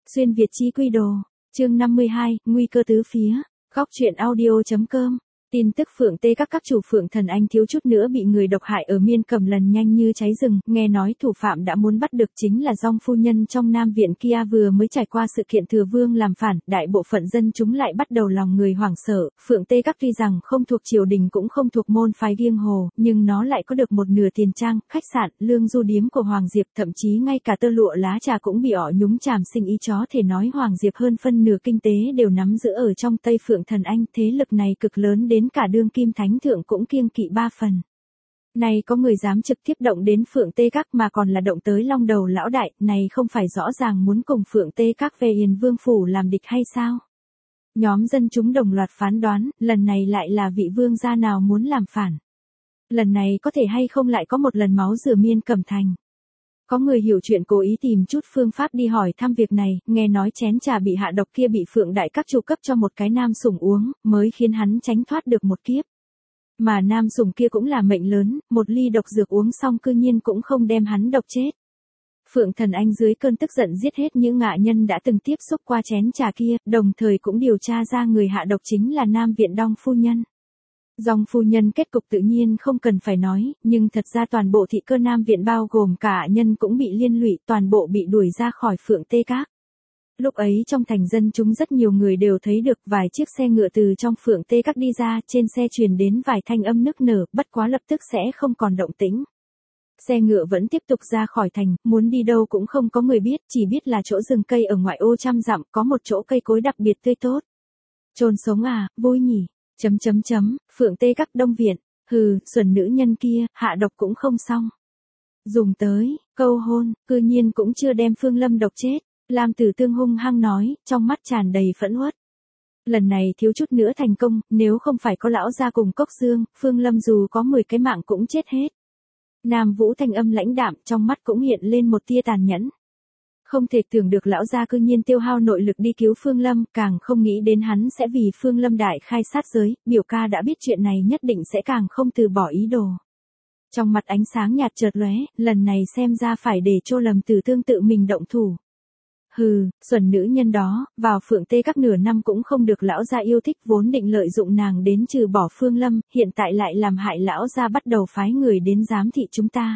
Xuyên Việt chí quy đồ, chương 52, nguy cơ tứ phía, góc truyện audio.com. Tin tức Phượng Tê các chủ Phượng Thần Anh thiếu chút nữa bị người độc hại ở Miên Cẩm lần nhanh như cháy rừng, nghe nói thủ phạm đã muốn bắt được chính là Dong phu nhân trong Nam Viện kia vừa mới trải qua sự kiện Thừa Vương làm phản, đại bộ phận dân chúng lại bắt đầu lòng người hoảng sợ. Phượng Tê các tuy rằng không thuộc triều đình cũng không thuộc môn phái Giêng Hồ, nhưng nó lại có được một nửa tiền trang, khách sạn, lương du điếm của Hoàng Diệp, thậm chí ngay cả tơ lụa lá trà cũng bị họ nhúng chàm sinh ý chó thể nói Hoàng Diệp hơn phân nửa kinh tế đều nắm giữ ở trong tay Phượng Thần Anh, thế lực này cực lớn đến cả đương kim thánh thượng cũng kiêng kỵ ba phần. Này có người dám trực tiếp động đến Phượng Tê Các mà còn là động tới long đầu lão đại, này không phải rõ ràng muốn cùng Phượng Tê Các về Hiền Vương phủ làm địch hay sao? Nhóm dân chúng đồng loạt phán đoán, lần này lại là vị vương gia nào muốn làm phản. Lần này có thể hay không lại có một lần máu rửa Miên Cẩm thành. Có người hiểu chuyện cố ý tìm chút phương pháp đi hỏi thăm việc này, nghe nói chén trà bị hạ độc kia bị Phượng đại các chủ cấp cho một cái nam sủng uống, mới khiến hắn tránh thoát được một kiếp. Mà nam sủng kia cũng là mệnh lớn, một ly độc dược uống xong cư nhiên cũng không đem hắn độc chết. Phượng Thần Anh dưới cơn tức giận giết hết những ngạ nhân đã từng tiếp xúc qua chén trà kia, đồng thời cũng điều tra ra người hạ độc chính là Nam Viện Dong phu nhân. Dong phu nhân kết cục tự nhiên không cần phải nói, nhưng thật ra toàn bộ thị cơ Nam Viện bao gồm cả nhân cũng bị liên lụy, toàn bộ bị đuổi ra khỏi Phượng Tê Các. Lúc ấy trong thành dân chúng rất nhiều người đều thấy được vài chiếc xe ngựa từ trong Phượng Tê Các đi ra, trên xe truyền đến vài thanh âm nức nở, bất quá lập tức sẽ không còn động tĩnh. Xe ngựa vẫn tiếp tục ra khỏi thành, muốn đi đâu cũng không có người biết, chỉ biết là chỗ rừng cây ở ngoại ô trăm dặm, có một chỗ cây cối đặc biệt tươi tốt. Chôn sống à, vui nhỉ. Phượng Tê Các Đông Viện, hừ, xuẩn nữ nhân kia, hạ độc cũng không xong. Dùng tới, câu hôn, cư nhiên cũng chưa đem Phương Lâm độc chết, Lam Tử Tương hung hăng nói, trong mắt tràn đầy phẫn uất. Lần này thiếu chút nữa thành công, nếu không phải có lão gia cùng Cốc Dương, Phương Lâm dù có 10 cái mạng cũng chết hết. Nam Vũ thanh âm lãnh đạm, trong mắt cũng hiện lên một tia tàn nhẫn. Không thể tưởng được lão gia cư nhiên tiêu hao nội lực đi cứu Phương Lâm, càng không nghĩ đến hắn sẽ vì Phương Lâm đại khai sát giới, biểu ca đã biết chuyện này nhất định sẽ càng không từ bỏ ý đồ. Trong mặt ánh sáng nhạt chợt lóe, lần này xem ra phải để cho Lâm Tử Tương tự mình động thủ. Hừ, xuẩn nữ nhân đó, vào Phượng Tê Các nửa năm cũng không được lão gia yêu thích, vốn định lợi dụng nàng đến trừ bỏ Phương Lâm, hiện tại lại làm hại lão gia bắt đầu phái người đến giám thị chúng ta.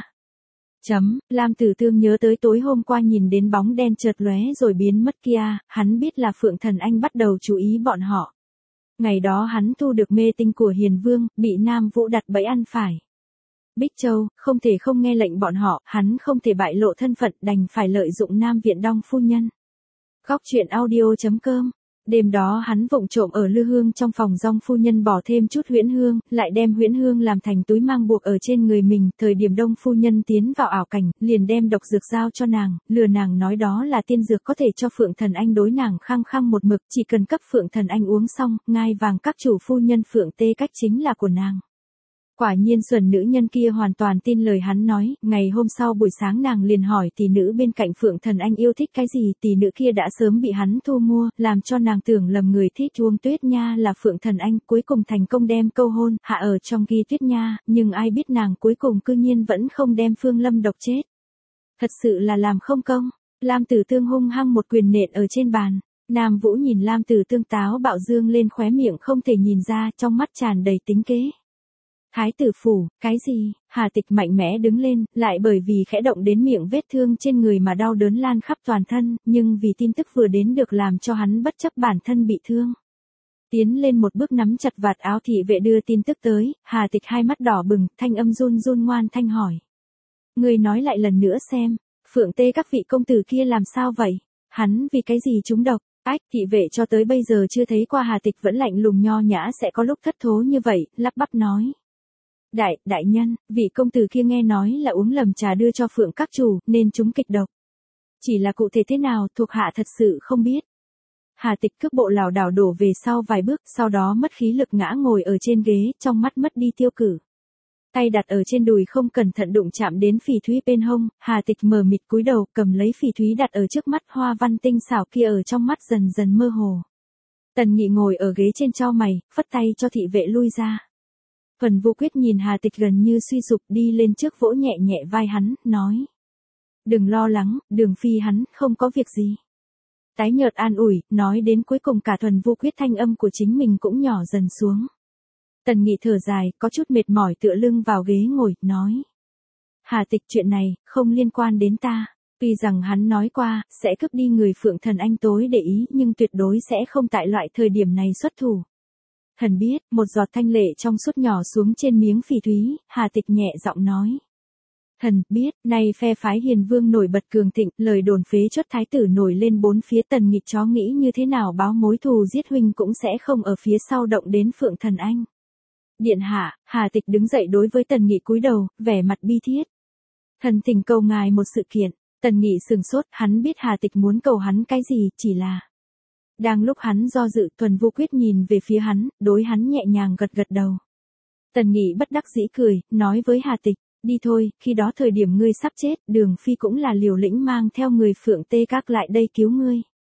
Lam Tử Tương nhớ tới tối hôm qua nhìn đến bóng đen chợt lóe rồi biến mất kia, hắn biết là Phượng Thần Anh bắt đầu chú ý bọn họ. Ngày đó hắn thu được mê tinh của Hiền Vương, bị Nam Vũ đặt bẫy ăn phải. Bích Châu, không thể không nghe lệnh bọn họ, hắn không thể bại lộ thân phận, đành phải lợi dụng Nam Viện Dong phu nhân. Góc truyện audio.com. Đêm đó hắn vụng trộm ở lư hương trong phòng Dong phu nhân bỏ thêm chút huyễn hương, lại đem huyễn hương làm thành túi mang buộc ở trên người mình, thời điểm Dong phu nhân tiến vào ảo cảnh, liền đem độc dược giao cho nàng, lừa nàng nói đó là tiên dược có thể cho Phượng Thần Anh đối nàng khăng khăng một mực, chỉ cần cấp Phượng Thần Anh uống xong, ngai vàng các chủ phu nhân Phượng Tê Cách chính là của nàng. Quả nhiên xuẩn nữ nhân kia hoàn toàn tin lời hắn nói, ngày hôm sau buổi sáng nàng liền hỏi tỷ nữ bên cạnh Phượng Thần Anh yêu thích cái gì, tỷ nữ kia đã sớm bị hắn thu mua, làm cho nàng tưởng lầm người thích Uông Tuyết Nha là Phượng Thần Anh, cuối cùng thành công đem câu hôn, hạ ở trong ghi Tuyết Nha, nhưng ai biết nàng cuối cùng cư nhiên vẫn không đem Phương Lâm độc chết. Thật sự là làm không công, Lam Tử Tương hung hăng một quyền nện ở trên bàn, Nam Vũ nhìn Lam Tử Tương táo bạo dương lên khóe miệng không thể nhìn ra, trong mắt tràn đầy tính kế. Thái tử phủ, cái gì? Hà Tịch mạnh mẽ đứng lên, lại bởi vì khẽ động đến miệng vết thương trên người mà đau đớn lan khắp toàn thân, nhưng vì tin tức vừa đến được làm cho hắn bất chấp bản thân bị thương. Tiến lên một bước nắm chặt vạt áo thị vệ đưa tin tức tới, Hà Tịch hai mắt đỏ bừng, thanh âm run run ngoan thanh hỏi. Người nói lại lần nữa xem, Phượng Tê các vị công tử kia làm sao vậy? Hắn vì cái gì trúng độc? Ách, thị vệ cho tới bây giờ chưa thấy qua Hà Tịch vẫn lạnh lùng nho nhã sẽ có lúc thất thố như vậy, lắp bắp nói. Đại nhân, vị công tử kia nghe nói là uống lầm trà đưa cho Phượng các chủ, nên trúng kịch độc. Chỉ là cụ thể thế nào, thuộc hạ thật sự không biết. Hà Tịch cước bộ lảo đảo đổ về sau vài bước, sau đó mất khí lực ngã ngồi ở trên ghế, trong mắt mất đi tiêu cử. Tay đặt ở trên đùi không cẩn thận đụng chạm đến phỉ thúy bên hông, Hà Tịch mờ mịt cúi đầu, cầm lấy phỉ thúy đặt ở trước mắt, hoa văn tinh xảo kia ở trong mắt dần dần mơ hồ. Tần Nghị ngồi ở ghế trên chau mày, phất tay cho thị vệ lui ra. Phần Vô Quyết nhìn Hà Tịch gần như suy sụp đi lên trước vỗ nhẹ nhẹ vai hắn, nói. Đừng lo lắng, Đường phi hắn không có việc gì. Tái nhợt an ủi, nói đến cuối cùng cả Thuần Vu Quyết thanh âm của chính mình cũng nhỏ dần xuống. Tần Nghị thở dài, có chút mệt mỏi tựa lưng vào ghế ngồi, nói. Hà Tịch, chuyện này, không liên quan đến ta. Tuy rằng hắn nói qua, sẽ cướp đi người Phượng Thần Anh tối để ý, nhưng tuyệt đối sẽ không tại loại thời điểm này xuất thủ. Thần biết, một giọt thanh lệ trong suốt nhỏ xuống trên miếng phỉ thúy, Hà Tịch nhẹ giọng nói. Thần biết, nay phe phái Hiền Vương nổi bật cường thịnh, lời đồn phế chốt thái tử nổi lên bốn phía. Tần Nghị chó nghĩ như thế nào báo mối thù giết huynh cũng sẽ không ở phía sau động đến Phượng Thần Anh. Điện hạ, Hà Tịch đứng dậy đối với Tần Nghị cúi đầu, vẻ mặt bi thiết. Thần tình cầu ngài một sự kiện. Tần Nghị sừng sốt, hắn biết Hà Tịch muốn cầu hắn cái gì, chỉ là. Đang lúc hắn do dự, Thuần Vu Quyết nhìn về phía hắn, đối hắn nhẹ nhàng gật gật đầu. Tần Nghị bất đắc dĩ cười, nói với Hà Tịch, đi thôi, khi đó thời điểm ngươi sắp chết, Đường Phi cũng là liều lĩnh mang theo người Phượng Tê Các lại đây cứu ngươi.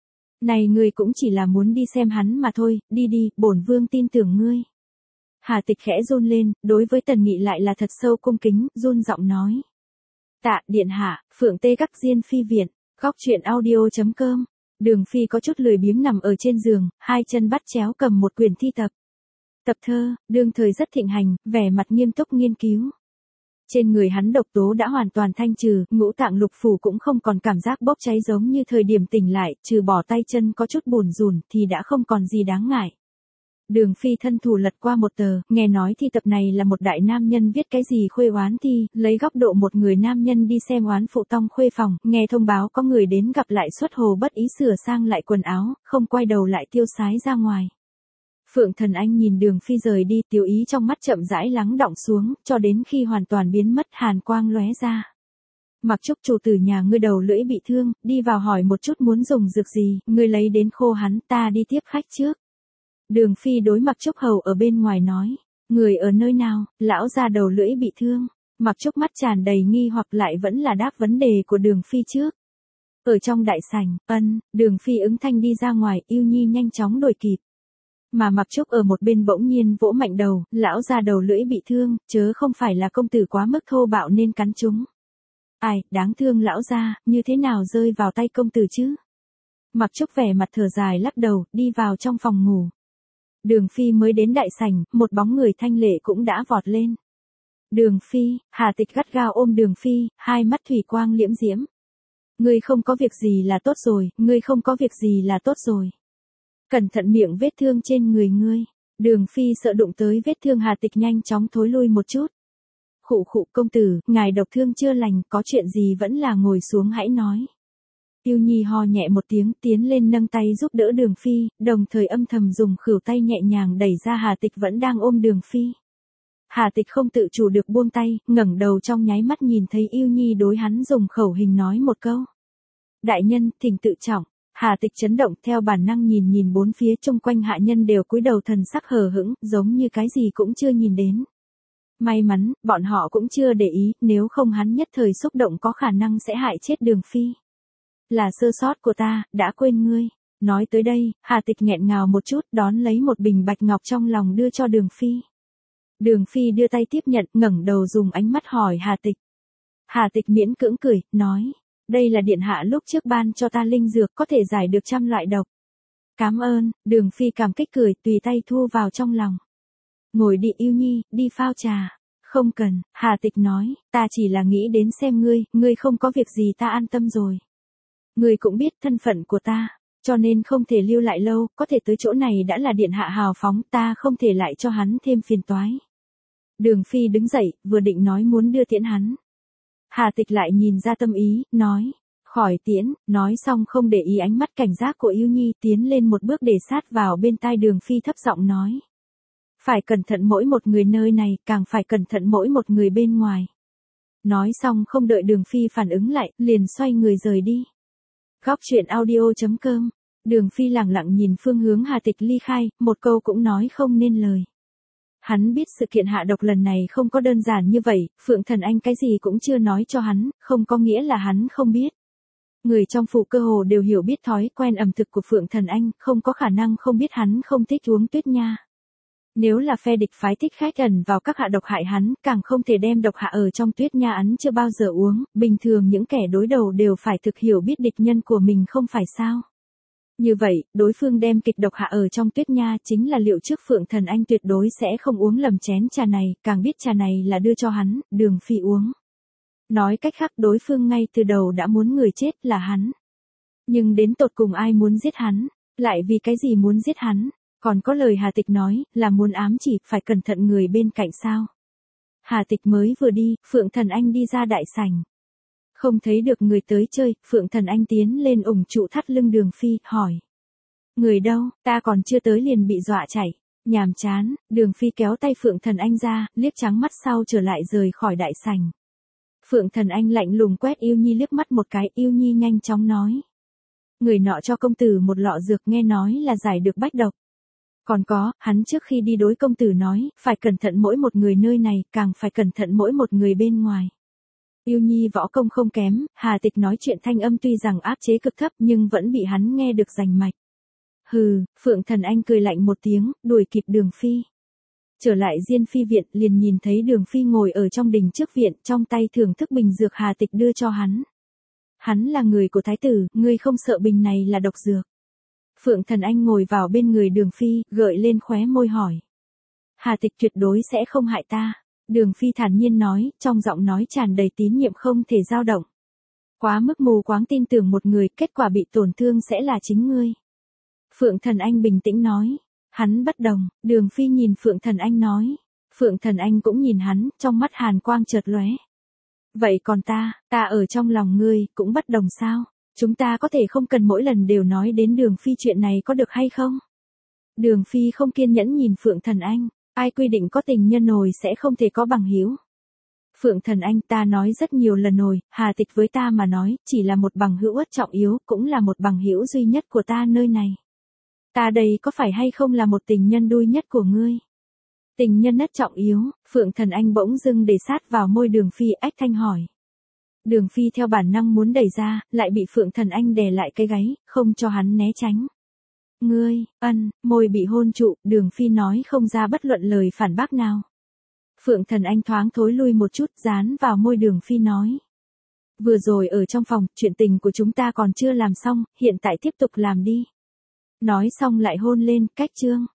Này ngươi cũng chỉ là muốn đi xem hắn mà thôi, đi đi, bổn vương tin tưởng ngươi. Hà Tịch khẽ run lên, đối với Tần Nghị lại là thật sâu cung kính, run giọng nói. Tạ, điện hạ, Phượng Tê Các Diên Phi viện, góc truyện audio.com. Đường Phi có chút lười biếng nằm ở trên giường, hai chân bắt chéo cầm một quyển thi tập. Tập thơ, đương thời rất thịnh hành, vẻ mặt nghiêm túc nghiên cứu. Trên người hắn độc tố đã hoàn toàn thanh trừ, ngũ tạng lục phủ cũng không còn cảm giác bốc cháy giống như thời điểm tỉnh lại, trừ bỏ tay chân có chút bùn rùn thì đã không còn gì đáng ngại. Đường Phi thân thủ lật qua một tờ, nghe nói thi tập này là một đại nam nhân viết cái gì khuê oán thi, lấy góc độ một người nam nhân đi xem oán phụ tong khuê phòng, nghe thông báo có người đến gặp lại xuất hồ bất ý sửa sang lại quần áo, không quay đầu lại tiêu sái ra ngoài. Phượng Thần Anh nhìn Đường Phi rời đi, tiêu ý trong mắt chậm rãi lắng đọng xuống, cho đến khi hoàn toàn biến mất, hàn quang lóe ra. Mặc Trúc, chủ tử nhà ngươi đầu lưỡi bị thương, đi vào hỏi một chút muốn dùng dược gì, ngươi lấy đến khô hắn, ta đi tiếp khách trước. Đường Phi đối Mặc Trúc hầu ở bên ngoài nói, người ở nơi nào, lão gia đầu lưỡi bị thương. Mặc Trúc mắt tràn đầy nghi hoặc lại vẫn là đáp vấn đề của Đường Phi trước. Ở trong đại sảnh, Đường Phi ứng thanh đi ra ngoài, Yêu Nhi nhanh chóng đuổi kịp. Mà Mặc Trúc ở một bên bỗng nhiên vỗ mạnh đầu, lão gia đầu lưỡi bị thương, chớ không phải là công tử quá mức thô bạo nên cắn chúng. Ai, đáng thương lão gia, như thế nào rơi vào tay công tử chứ? Mặc Trúc vẻ mặt thở dài lắc đầu, đi vào trong phòng ngủ. Đường Phi mới đến đại sảnh, một bóng người thanh lệ cũng đã vọt lên. Đường Phi, Hà Tịch gắt gao ôm Đường Phi, hai mắt thủy quang liễm diễm. Ngươi không có việc gì là tốt rồi, ngươi không có việc gì là tốt rồi. Cẩn thận miệng vết thương trên người ngươi. Đường Phi sợ đụng tới vết thương, Hà Tịch nhanh chóng thối lui một chút. Khụ khụ, công tử, ngài độc thương chưa lành, có chuyện gì vẫn là ngồi xuống hãy nói. Yêu Nhi ho nhẹ một tiếng, tiến lên nâng tay giúp đỡ Đường Phi, đồng thời âm thầm dùng khuỷu tay nhẹ nhàng đẩy ra Hà Tịch vẫn đang ôm Đường Phi. Hà Tịch không tự chủ được buông tay, ngẩng đầu trong nháy mắt nhìn thấy Yêu Nhi đối hắn dùng khẩu hình nói một câu. Đại nhân, thỉnh tự trọng. Hà Tịch chấn động, theo bản năng nhìn bốn phía chung quanh, hạ nhân đều cúi đầu thần sắc hờ hững, giống như cái gì cũng chưa nhìn đến. May mắn, bọn họ cũng chưa để ý, nếu không hắn nhất thời xúc động có khả năng sẽ hại chết Đường Phi. Là sơ sót của ta, đã quên ngươi. Nói tới đây, Hà Tịch nghẹn ngào một chút, đón lấy một bình bạch ngọc trong lòng đưa cho Đường Phi. Đường Phi đưa tay tiếp nhận, ngẩng đầu dùng ánh mắt hỏi Hà Tịch. Hà Tịch miễn cưỡng cười, nói. Đây là điện hạ lúc trước ban cho ta linh dược, có thể giải được 100 loại độc. Cảm ơn. Đường Phi cảm kích cười, tùy tay thu vào trong lòng. Ngồi đi Yêu Nhi, đi phao trà. Không cần, Hà Tịch nói, ta chỉ là nghĩ đến xem ngươi không có việc gì ta an tâm rồi. Ngươi cũng biết thân phận của ta, cho nên không thể lưu lại lâu, có thể tới chỗ này đã là điện hạ hào phóng, ta không thể lại cho hắn thêm phiền toái. Đường Phi đứng dậy, vừa định nói muốn đưa tiễn hắn. Hà Tịch lại nhìn ra tâm ý, nói, khỏi tiễn, nói xong không để ý ánh mắt cảnh giác của Yêu Nhi, tiến lên một bước để sát vào bên tai Đường Phi thấp giọng nói. Phải cẩn thận mỗi một người nơi này, càng phải cẩn thận mỗi một người bên ngoài. Nói xong không đợi Đường Phi phản ứng lại, liền xoay người rời đi. Góc truyện audio.com. Đường Phi lặng lặng nhìn phương hướng Hà Tịch ly khai, một câu cũng nói không nên lời. Hắn biết sự kiện hạ độc lần này không có đơn giản như vậy, Phượng Thần Anh cái gì cũng chưa nói cho hắn, không có nghĩa là hắn không biết. Người trong phủ cơ hồ đều hiểu biết thói quen ẩm thực của Phượng Thần Anh, không có khả năng không biết hắn không thích uống tuyết nha. Nếu là phe địch phái thích khách ẩn vào các hạ độc hại hắn, càng không thể đem độc hạ ở trong tuyết nha hắn chưa bao giờ uống, bình thường những kẻ đối đầu đều phải thực hiểu biết địch nhân của mình không phải sao. Như vậy, đối phương đem kịch độc hạ ở trong tuyết nha chính là liệu trước Phượng Thần Anh tuyệt đối sẽ không uống lầm chén trà này, càng biết trà này là đưa cho hắn, Đường Phi uống. Nói cách khác đối phương ngay từ đầu đã muốn người chết là hắn. Nhưng đến tột cùng ai muốn giết hắn, lại vì cái gì muốn giết hắn, còn có lời Hà Tịch nói, là muốn ám chỉ phải cẩn thận người bên cạnh sao. Hà Tịch mới vừa đi, Phượng Thần Anh đi ra đại sảnh. Không thấy được người tới chơi, Phượng Thần Anh tiến lên ủng trụ thắt lưng Đường Phi, hỏi. Người đâu, ta còn chưa tới liền bị dọa chạy. Nhàm chán, Đường Phi kéo tay Phượng Thần Anh ra, liếc trắng mắt sau trở lại rời khỏi đại sảnh. Phượng Thần Anh lạnh lùng quét Yêu Nhi liếc mắt một cái, Yêu Nhi nhanh chóng nói. Người nọ cho công tử một lọ dược nghe nói là giải được bách độc. Còn có, hắn trước khi đi đối công tử nói, phải cẩn thận mỗi một người nơi này, càng phải cẩn thận mỗi một người bên ngoài. Yêu Nhi võ công không kém, Hà Tịch nói chuyện thanh âm tuy rằng áp chế cực thấp nhưng vẫn bị hắn nghe được rành mạch. Hừ, Phượng Thần Anh cười lạnh một tiếng, đuổi kịp Đường Phi. Trở lại Diên Phi viện liền nhìn thấy Đường Phi ngồi ở trong đình trước viện, trong tay thưởng thức bình dược Hà Tịch đưa cho hắn. Hắn là người của thái tử, ngươi không sợ bình này là độc dược. Phượng Thần Anh ngồi vào bên người Đường Phi, gợi lên khóe môi hỏi. Hà Tịch tuyệt đối sẽ không hại ta. Đường Phi thản nhiên nói, trong giọng nói tràn đầy tín nhiệm không thể dao động. Quá mức mù quáng tin tưởng một người, kết quả bị tổn thương sẽ là chính ngươi. Phượng Thần Anh bình tĩnh nói. Hắn bất đồng, Đường Phi nhìn Phượng Thần Anh nói. Phượng Thần Anh cũng nhìn hắn, trong mắt hàn quang chợt lóe. Vậy còn ta ở trong lòng ngươi, cũng bất đồng sao? Chúng ta có thể không cần mỗi lần đều nói đến Đường Phi chuyện này có được hay không? Đường Phi không kiên nhẫn nhìn Phượng Thần Anh. Ai quy định có tình nhân rồi sẽ không thể có bằng hữu? Phượng Thần Anh, ta nói rất nhiều lần rồi, Hà Tịch với ta mà nói, chỉ là một bằng hữu ất trọng yếu, cũng là một bằng hữu duy nhất của ta nơi này. Ta đây có phải hay không là một tình nhân đuôi nhất của ngươi? Tình nhân ất trọng yếu, Phượng Thần Anh bỗng dưng để sát vào môi Đường Phi, ách thanh hỏi. Đường Phi theo bản năng muốn đẩy ra, lại bị Phượng Thần Anh đè lại cái gáy, không cho hắn né tránh. Ngươi, môi bị hôn trụ, Đường Phi nói không ra bất luận lời phản bác nào. Phượng Thần Anh thoáng thối lui một chút, dán vào môi Đường Phi nói. Vừa rồi ở trong phòng, chuyện tình của chúng ta còn chưa làm xong, hiện tại tiếp tục làm đi. Nói xong lại hôn lên, cách chương.